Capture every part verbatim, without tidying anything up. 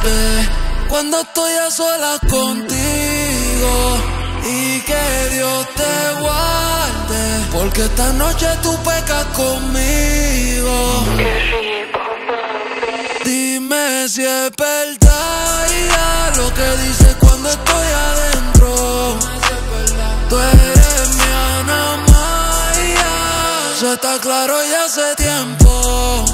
guarde cuando estoy a solas contigo, y que Dios te guarde, porque esta noche tú pecas conmigo. Dime si es verdad ya lo que dices cuando estoy adentro. Tú eres mi Ana Maya, eso está claro ya hace tiempo.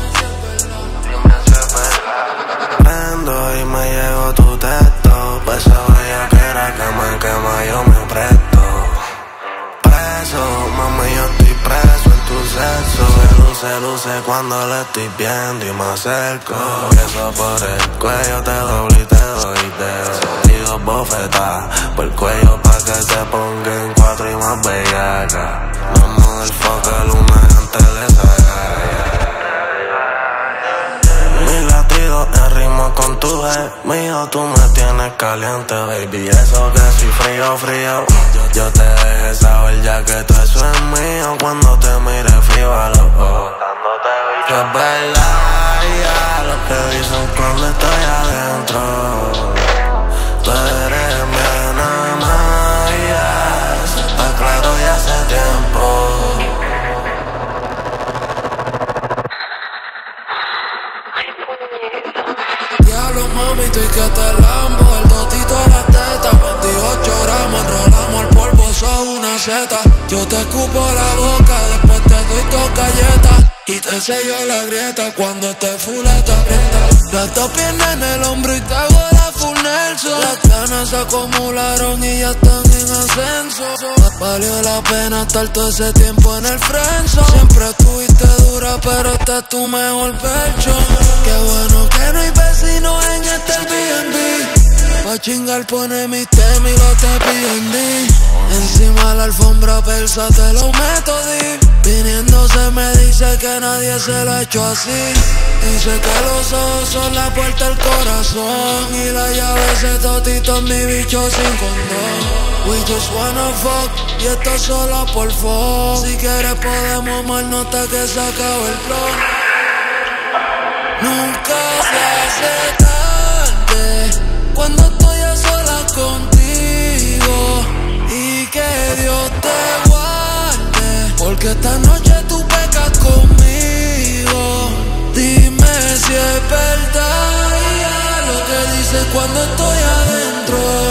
Prendo y me llegó tu texto, pa' esa bellaquera que me quema yo me presto. Preso, mami, yo estoy preso en tu sexo. Se luce, luce cuando le estoy viendo y me acerco. Eso por el cuello te doy y te doy dedo. Y dos bofetadas por el cuello pa' que te ponga en cuatro y más bellaca. Vamos del foco el una antes de sacar. Mi latido en ritmo con tu gemido, tú me tienes caliente, baby. Eso que soy frío, frío. Yo te dejé saber ya que todo eso es mío cuando te mire frío a los ojos. Que es verdad ya lo que dicen cuando estoy adentro. Tú eres mi Ana Maya, eso está claro ya hace tiempo. Diablo, mami, estoy que te lambo. El totito a la teta, veintiocho gramos. Enrolamos el polvo, sos una seta. Yo te escupo la boca, después te doy dos galletas y te sello la grieta cuando te fuleta aprieta. Las dos piernas en el hombro y te hago la full Nelson. Las ganas se acumularon y ya están en ascenso. Valió la pena estar todo ese tiempo en el friendzone. Siempre estuviste dura, pero este es tu mejor versión. Qué bueno que no hay vecinos en este Airbnb. Pa' chingar pone mis temas y los te piden di. Encima la alfombra persa te lo meto di. Viniéndose me dice que nadie se lo ha hecho así. Dice que los ojos son la puerta al corazón y la llave ese totito es mi bicho sin condón. We just wanna fuck y esto es solo por fuck. Si quieres podemos amarnos hasta que se acabe el plan. Nunca se hace tarde cuando estoy a solas contigo, y que Dios te guarde, porque esta noche tú pecas conmigo. Dime si es verdad ya lo que dices cuando estoy adentro.